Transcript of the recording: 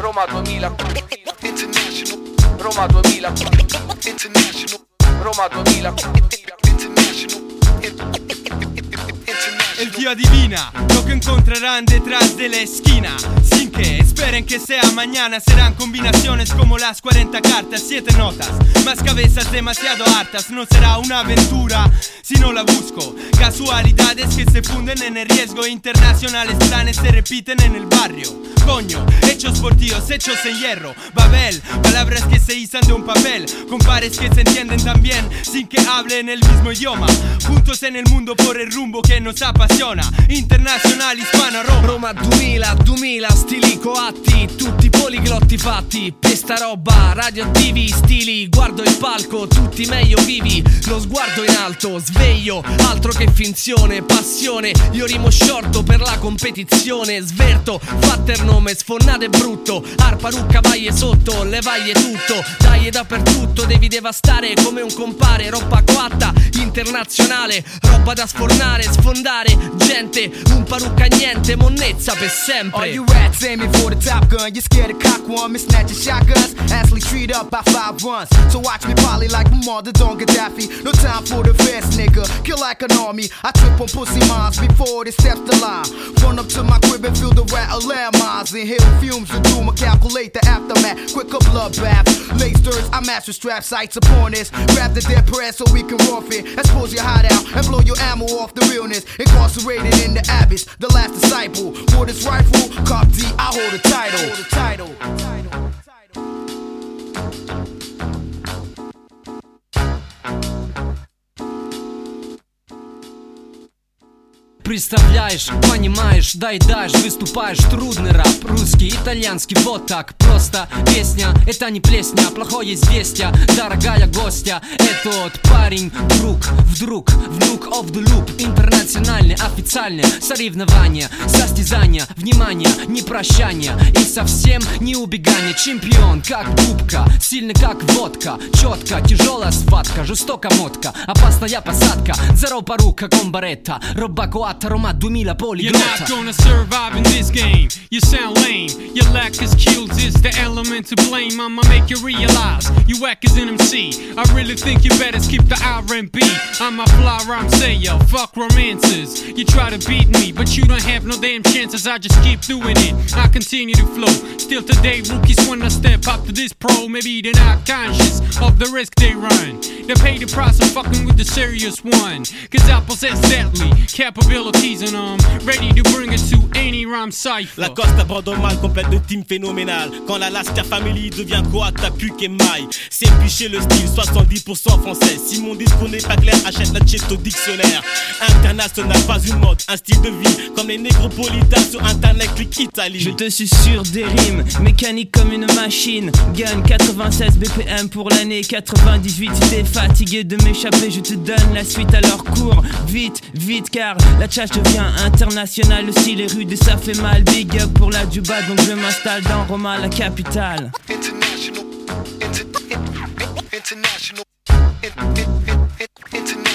Roma 2000 International, Roma 2000 International, Roma 2000 International. El tío adivina lo que encontrarán detrás de la esquina, sin que esperen que sea mañana. Serán combinaciones como las 40 cartas, 7 notas, más cabezas demasiado hartas. No será una aventura si no la busco. Casualidades que se funden en el riesgo. Internacionales planes se repiten en el barrio. Coño, hechos por tíos, hechos en hierro. Babel, palabras que se izan de un papel, con pares que se entienden también sin que hablen el mismo idioma. Juntos en el mundo por el rumbo che nos appassiona. Internazionale ispana Roma. Roma 2000 stili coatti, tutti poliglotti fatti. Per sta roba radioattivi stili, guardo il palco, tutti meglio vivi. Lo sguardo in alto, sveglio, altro che finzione, passione. Io rimo sciorto per la competizione. Sverto, fatta il nome, sfornato e brutto. Arpa, rucca, vaie sotto, levaglie tutto. Dai dappertutto, devi devastare come un compare. Roba coatta, internazionale, roba da sfornare, sfondare, gente, un parrucca niente, monnezza per sempre. All you rats aiming for the top gun, you're scared to cock one, mismatching shotguns, Ashley treat up by 5 runs. So watch me poly like my mother, Don Gaddafi. No time for the fast nigga, kill like an army. I trip on pussy moms before they step the line. Run up to my crib and feel the rattle landmines. Inhale fumes and doom and calculate the aftermath. Quick a bloodbath, lace stirts, I master strap sights upon this. Grab the dead press so we can rough it. Expose your hideout and blow your ammo off the realness. Incarcerated in the abyss, the last disciple. For this rifle, Cop D, I hold the title. Представляешь, понимаешь, дашь, выступаешь, трудный рап. Русский, итальянский, вот так просто. Песня, это не плесня, плохое известие. Дорогая гостья, этот парень вдруг, внук of the loop. Интернациональное, официальное соревнование, состязание, внимание, не прощание и совсем не убегание. Чемпион, как губка, сильный как водка. Четко, тяжелая схватка, жестокая мотка. Опасная посадка, zero парука, комбаретта. Роба коата, Roma 2000 poliglota. You're not gonna survive in this game. You sound lame. Your lack of skills is the element to blame. I'ma make you realize you whack as an MC. I really think you better skip the R&B. I'm a fly rhyme sayer, fuck romances. You try to beat me, but you don't have no damn chances. I just keep doing it, I continue to flow. Still today, rookies wanna step up to this pro. Maybe they're not conscious of the risk they run. They pay the price of fucking with the serious one. Cause I possess deadly capabilities and I'm ready to bring it to any rhyme cypher. La Costa abandonne mal, complète de team phénoménal. Quand la Lascar Family devient coata, plus qu'émail. C'est piché le style, 70% français. Si mon discours n'est pas clair, achète la chest au dictionnaire. International, pas une mode, un style de vie. Comme les négropolitains sur internet, clique Italie. Je te susurre des rimes, mécanique comme une machine. Gun 96 BPM pour l'année 98. Si t'es fatigué de m'échapper, je te donne la suite à leur cours. Vite, vite, car la tchatch devient internationale. Le style est rude et ça fait mal. Big up pour la Duba, donc je m'installe dans Roma, la capitale. International